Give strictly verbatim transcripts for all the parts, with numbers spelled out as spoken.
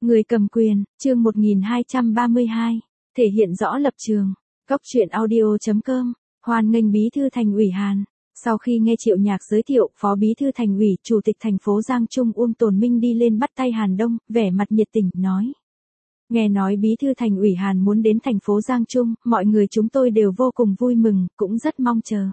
Người cầm quyền, chương một nghìn hai trăm ba mươi hai, thể hiện rõ lập trường. Cốc truyện audio chấm com, hoan nghênh Bí thư Thành ủy Hàn. Sau khi nghe Triệu Nhạc giới thiệu, Phó Bí thư Thành ủy, Chủ tịch thành phố Giang Trung Uông Tồn Minh đi lên bắt tay Hàn Đông, vẻ mặt nhiệt tình, nói. Nghe nói Bí thư Thành ủy Hàn muốn đến thành phố Giang Trung, mọi người chúng tôi đều vô cùng vui mừng, cũng rất mong chờ.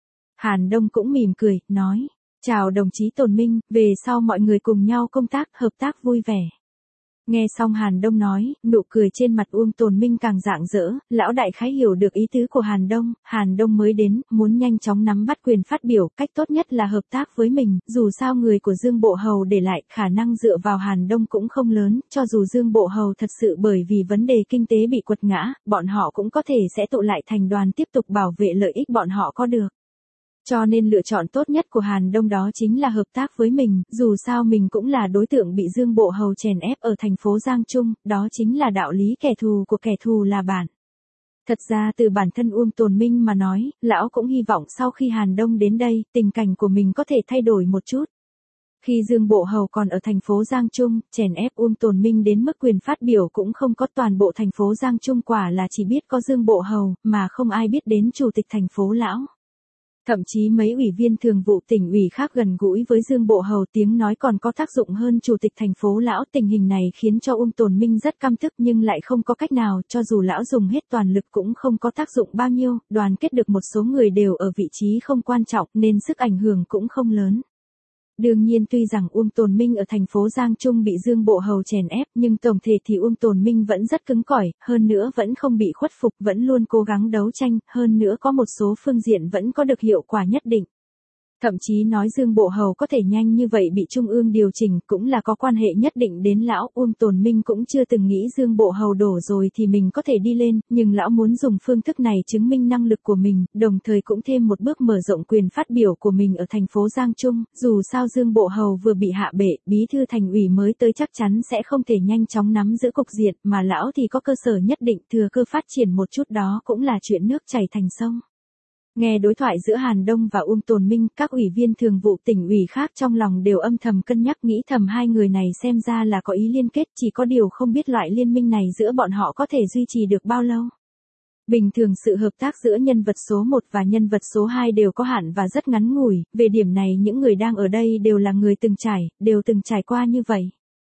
Hàn Đông cũng mỉm cười, nói. Chào đồng chí Tồn Minh, về sau mọi người cùng nhau công tác, hợp tác vui vẻ. Nghe xong Hàn Đông nói, nụ cười trên mặt Uông Tồn Minh càng rạng rỡ, lão đại khái hiểu được ý tứ của Hàn Đông, Hàn Đông mới đến, muốn nhanh chóng nắm bắt quyền phát biểu, cách tốt nhất là hợp tác với mình, dù sao người của Dương Bộ Hầu để lại, khả năng dựa vào Hàn Đông cũng không lớn, cho dù Dương Bộ Hầu thật sự bởi vì vấn đề kinh tế bị quật ngã, bọn họ cũng có thể sẽ tụ lại thành đoàn tiếp tục bảo vệ lợi ích bọn họ có được. Cho nên lựa chọn tốt nhất của Hàn Đông đó chính là hợp tác với mình, dù sao mình cũng là đối tượng bị Dương Bộ Hầu chèn ép ở thành phố Giang Trung, đó chính là đạo lý kẻ thù của kẻ thù là bạn. Thật ra từ bản thân Uông Tồn Minh mà nói, lão cũng hy vọng sau khi Hàn Đông đến đây, tình cảnh của mình có thể thay đổi một chút. Khi Dương Bộ Hầu còn ở thành phố Giang Trung, chèn ép Uông Tồn Minh đến mức quyền phát biểu cũng không có, toàn bộ thành phố Giang Trung quả là chỉ biết có Dương Bộ Hầu, mà không ai biết đến Chủ tịch thành phố lão. Thậm chí mấy ủy viên thường vụ tỉnh ủy khác gần gũi với Dương Bộ Hầu, tiếng nói còn có tác dụng hơn Chủ tịch thành phố lão. Tình hình này khiến cho Uông Tồn Minh rất căm tức nhưng lại không có cách nào, cho dù lão dùng hết toàn lực cũng không có tác dụng bao nhiêu, đoàn kết được một số người đều ở vị trí không quan trọng nên sức ảnh hưởng cũng không lớn. Đương nhiên tuy rằng Uông Tồn Minh ở thành phố Giang Trung bị Dương Bộ Hầu chèn ép nhưng tổng thể thì Uông Tồn Minh vẫn rất cứng cỏi, hơn nữa vẫn không bị khuất phục, vẫn luôn cố gắng đấu tranh, hơn nữa có một số phương diện vẫn có được hiệu quả nhất định. Thậm chí nói Dương Bộ Hầu có thể nhanh như vậy bị Trung ương điều chỉnh cũng là có quan hệ nhất định đến lão. Uông Tồn Minh cũng chưa từng nghĩ Dương Bộ Hầu đổ rồi thì mình có thể đi lên, nhưng lão muốn dùng phương thức này chứng minh năng lực của mình, đồng thời cũng thêm một bước mở rộng quyền phát biểu của mình ở thành phố Giang Trung. Dù sao Dương Bộ Hầu vừa bị hạ bệ, Bí thư Thành ủy mới tới chắc chắn sẽ không thể nhanh chóng nắm giữ cục diện, mà lão thì có cơ sở nhất định, thừa cơ phát triển một chút đó cũng là chuyện nước chảy thành sông. Nghe đối thoại giữa Hàn Đông và Uông Tồn Minh, các ủy viên thường vụ tỉnh ủy khác trong lòng đều âm thầm cân nhắc, nghĩ thầm hai người này xem ra là có ý liên kết, chỉ có điều không biết loại liên minh này giữa bọn họ có thể duy trì được bao lâu. Bình thường sự hợp tác giữa nhân vật số một và nhân vật số hai đều có hạn và rất ngắn ngủi, về điểm này những người đang ở đây đều là người từng trải, đều từng trải qua như vậy.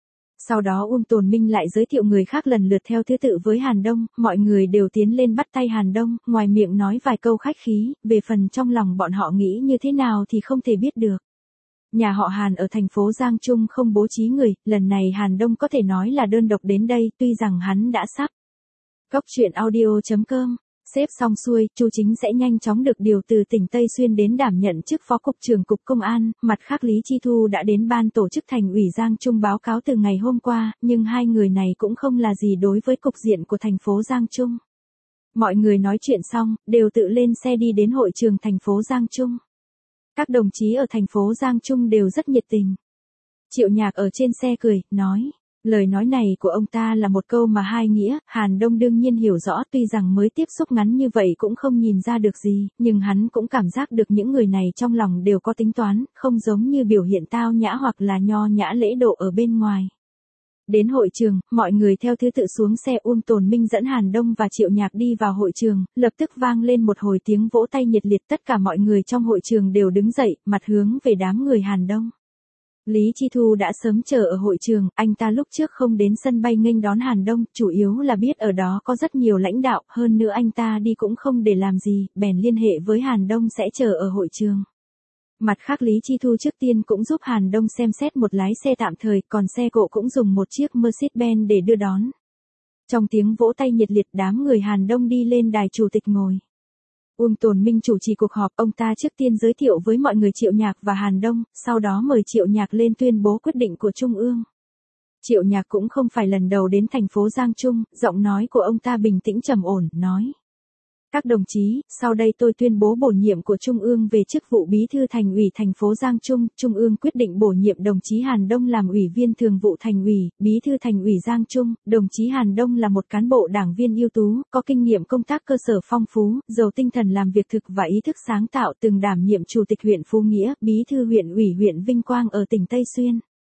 Sau đó Uông Tồn Minh lại giới thiệu người khác lần lượt theo thứ tự với Hàn Đông, mọi người đều tiến lên bắt tay Hàn Đông, ngoài miệng nói vài câu khách khí, về phần trong lòng bọn họ nghĩ như thế nào thì không thể biết được. Nhà họ Hàn ở thành phố Giang Trung không bố trí người, lần này Hàn Đông có thể nói là đơn độc đến đây, tuy rằng hắn đã sắp. Cốc truyện audio chấm com, xếp xong xuôi, Chu Chính sẽ nhanh chóng được điều từ tỉnh Tây Xuyên đến đảm nhận chức Phó Cục trưởng Cục Công an, mặt khác Lý Chi Thu đã đến ban tổ chức Thành ủy Giang Trung báo cáo từ ngày hôm qua, nhưng hai người này cũng không là gì đối với cục diện của thành phố Giang Trung. Mọi người nói chuyện xong, đều tự lên xe đi đến hội trường thành phố Giang Trung. Các đồng chí ở thành phố Giang Trung đều rất nhiệt tình. Triệu Nhạc ở trên xe cười, nói. Lời nói này của ông ta là một câu mà hai nghĩa, Hàn Đông đương nhiên hiểu rõ, tuy rằng mới tiếp xúc ngắn như vậy cũng không nhìn ra được gì, nhưng hắn cũng cảm giác được những người này trong lòng đều có tính toán, không giống như biểu hiện tao nhã hoặc là nho nhã lễ độ ở bên ngoài. Đến hội trường, mọi người theo thứ tự xuống xe. Uông Tồn Minh dẫn Hàn Đông và Triệu Nhạc đi vào hội trường, lập tức vang lên một hồi tiếng vỗ tay nhiệt liệt, tất cả mọi người trong hội trường đều đứng dậy, mặt hướng về đám người Hàn Đông. Lý Chi Thu đã sớm chờ ở hội trường, anh ta lúc trước không đến sân bay nghênh đón Hàn Đông, chủ yếu là biết ở đó có rất nhiều lãnh đạo, hơn nữa anh ta đi cũng không để làm gì, bèn liên hệ với Hàn Đông sẽ chờ ở hội trường. Mặt khác Lý Chi Thu trước tiên cũng giúp Hàn Đông xem xét một lái xe tạm thời, còn xe cộ cũng dùng một chiếc Mercedes-Benz để đưa đón. Trong tiếng vỗ tay nhiệt liệt, đám người Hàn Đông đi lên đài chủ tịch ngồi. Uông Tồn Minh chủ trì cuộc họp, ông ta trước tiên giới thiệu với mọi người Triệu Nhạc và Hàn Đông, sau đó mời Triệu Nhạc lên tuyên bố quyết định của Trung ương. Triệu Nhạc cũng không phải lần đầu đến thành phố Giang Trung, giọng nói của ông ta bình tĩnh trầm ổn, nói. Các đồng chí, sau đây tôi tuyên bố bổ nhiệm của Trung ương về chức vụ Bí thư Thành ủy thành phố Giang Trung. Trung ương quyết định bổ nhiệm đồng chí Hàn Đông làm Ủy viên Thường vụ Thành ủy, Bí thư Thành ủy Giang Trung. Đồng chí Hàn Đông là một cán bộ đảng viên ưu tú, có kinh nghiệm công tác cơ sở phong phú, giàu tinh thần làm việc thực và ý thức sáng tạo, từng đảm nhiệm Chủ tịch huyện Phú Nghĩa, Bí thư huyện ủy huyện Vinh Quang ở tỉnh Tây Xuyên.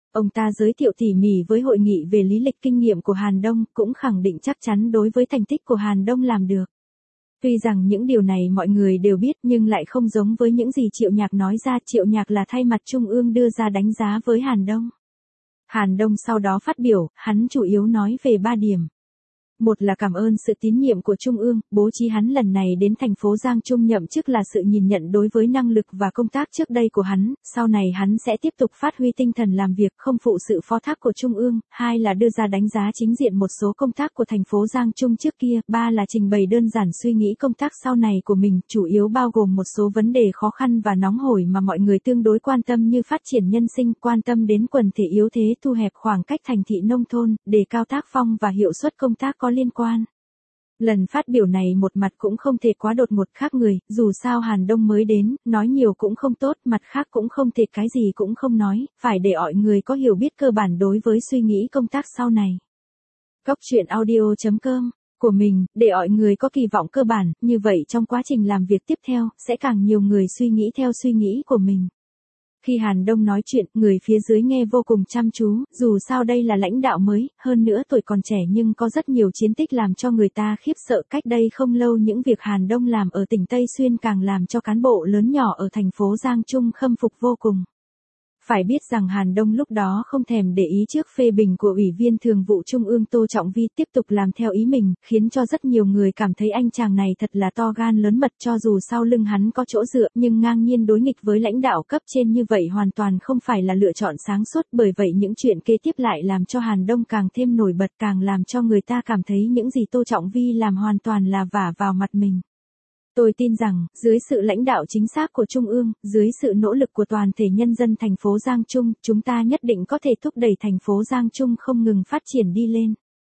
Ông ta giới thiệu tỉ mỉ với hội nghị về lý lịch kinh nghiệm của Hàn Đông, cũng khẳng định chắc chắn đối với thành tích của Hàn Đông làm được. Tuy rằng những điều này mọi người đều biết nhưng lại không giống với những gì Triệu Nhạc nói ra. Triệu Nhạc là thay mặt Trung ương đưa ra đánh giá với Hàn Đông. Hàn Đông sau đó phát biểu, hắn chủ yếu nói về ba điểm. Một là cảm ơn sự tín nhiệm của Trung ương, bố trí hắn lần này đến thành phố Giang Trung nhậm chức là sự nhìn nhận đối với năng lực và công tác trước đây của hắn, sau này hắn sẽ tiếp tục phát huy tinh thần làm việc không phụ sự phó thác của Trung ương. Hai là đưa ra đánh giá chính diện một số công tác của thành phố Giang Trung trước kia. Ba là trình bày đơn giản suy nghĩ công tác sau này của mình, chủ yếu bao gồm một số vấn đề khó khăn và nóng hổi mà mọi người tương đối quan tâm như phát triển nhân sinh, quan tâm đến quần thể yếu thế, thu hẹp khoảng cách thành thị nông thôn, đề cao tác phong và hiệu suất công tác có liên quan. Lần phát biểu này một mặt cũng không thể quá đột ngột khác người, dù sao Hàn Đông mới đến, nói nhiều cũng không tốt, mặt khác cũng không thể cái gì cũng không nói, phải để mọi người có hiểu biết cơ bản đối với suy nghĩ công tác sau này. Cóc truyện audio chấm com của mình, để mọi người có kỳ vọng cơ bản, như vậy trong quá trình làm việc tiếp theo, sẽ càng nhiều người suy nghĩ theo suy nghĩ của mình. Khi Hàn Đông nói chuyện, người phía dưới nghe vô cùng chăm chú, dù sao đây là lãnh đạo mới, hơn nữa tuổi còn trẻ nhưng có rất nhiều chiến tích làm cho người ta khiếp sợ. Cách đây không lâu những việc Hàn Đông làm ở tỉnh Tây Xuyên càng làm cho cán bộ lớn nhỏ ở thành phố Giang Trung khâm phục vô cùng. Phải biết rằng Hàn Đông lúc đó không thèm để ý trước phê bình của Ủy viên Thường vụ Trung ương Tô Trọng Vi, tiếp tục làm theo ý mình, khiến cho rất nhiều người cảm thấy anh chàng này thật là to gan lớn mật. Cho dù sau lưng hắn có chỗ dựa nhưng ngang nhiên đối nghịch với lãnh đạo cấp trên như vậy hoàn toàn không phải là lựa chọn sáng suốt. Bởi vậy những chuyện kế tiếp lại làm cho Hàn Đông càng thêm nổi bật, càng làm cho người ta cảm thấy những gì Tô Trọng Vi làm hoàn toàn là vả vào mặt mình. Tôi tin rằng, dưới sự lãnh đạo chính xác của Trung ương, dưới sự nỗ lực của toàn thể nhân dân thành phố Giang Trung, chúng ta nhất định có thể thúc đẩy thành phố Giang Trung không ngừng phát triển đi lên.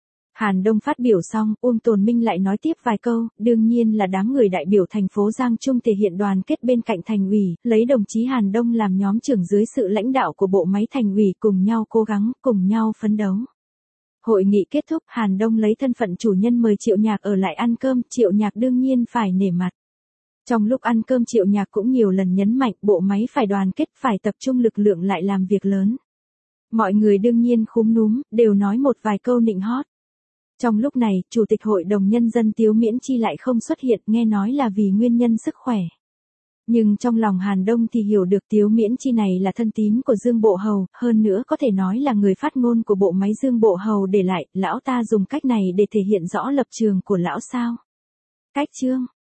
Hàn Đông phát biểu xong, Uông Tồn Minh lại nói tiếp vài câu, đương nhiên là đám người đại biểu thành phố Giang Trung thể hiện đoàn kết bên cạnh thành ủy, lấy đồng chí Hàn Đông làm nhóm trưởng dưới sự lãnh đạo của bộ máy thành ủy, cùng nhau cố gắng, cùng nhau phấn đấu. Hội nghị kết thúc, Hàn Đông lấy thân phận chủ nhân mời Triệu Nhạc ở lại ăn cơm, Triệu Nhạc đương nhiên phải nể mặt. Trong lúc ăn cơm Triệu Nhạc cũng nhiều lần nhấn mạnh bộ máy phải đoàn kết, phải tập trung lực lượng lại làm việc lớn. Mọi người đương nhiên khúm núm, đều nói một vài câu nịnh hót. Trong lúc này, Chủ tịch Hội đồng Nhân dân Tiếu Miễn Chi lại không xuất hiện, nghe nói là vì nguyên nhân sức khỏe. Nhưng trong lòng Hàn Đông thì hiểu được Tiếu Miễn Chi này là thân tín của Dương Bộ Hầu, hơn nữa có thể nói là người phát ngôn của bộ máy Dương Bộ Hầu để lại, lão ta dùng cách này để thể hiện rõ lập trường của lão sao. Cách chương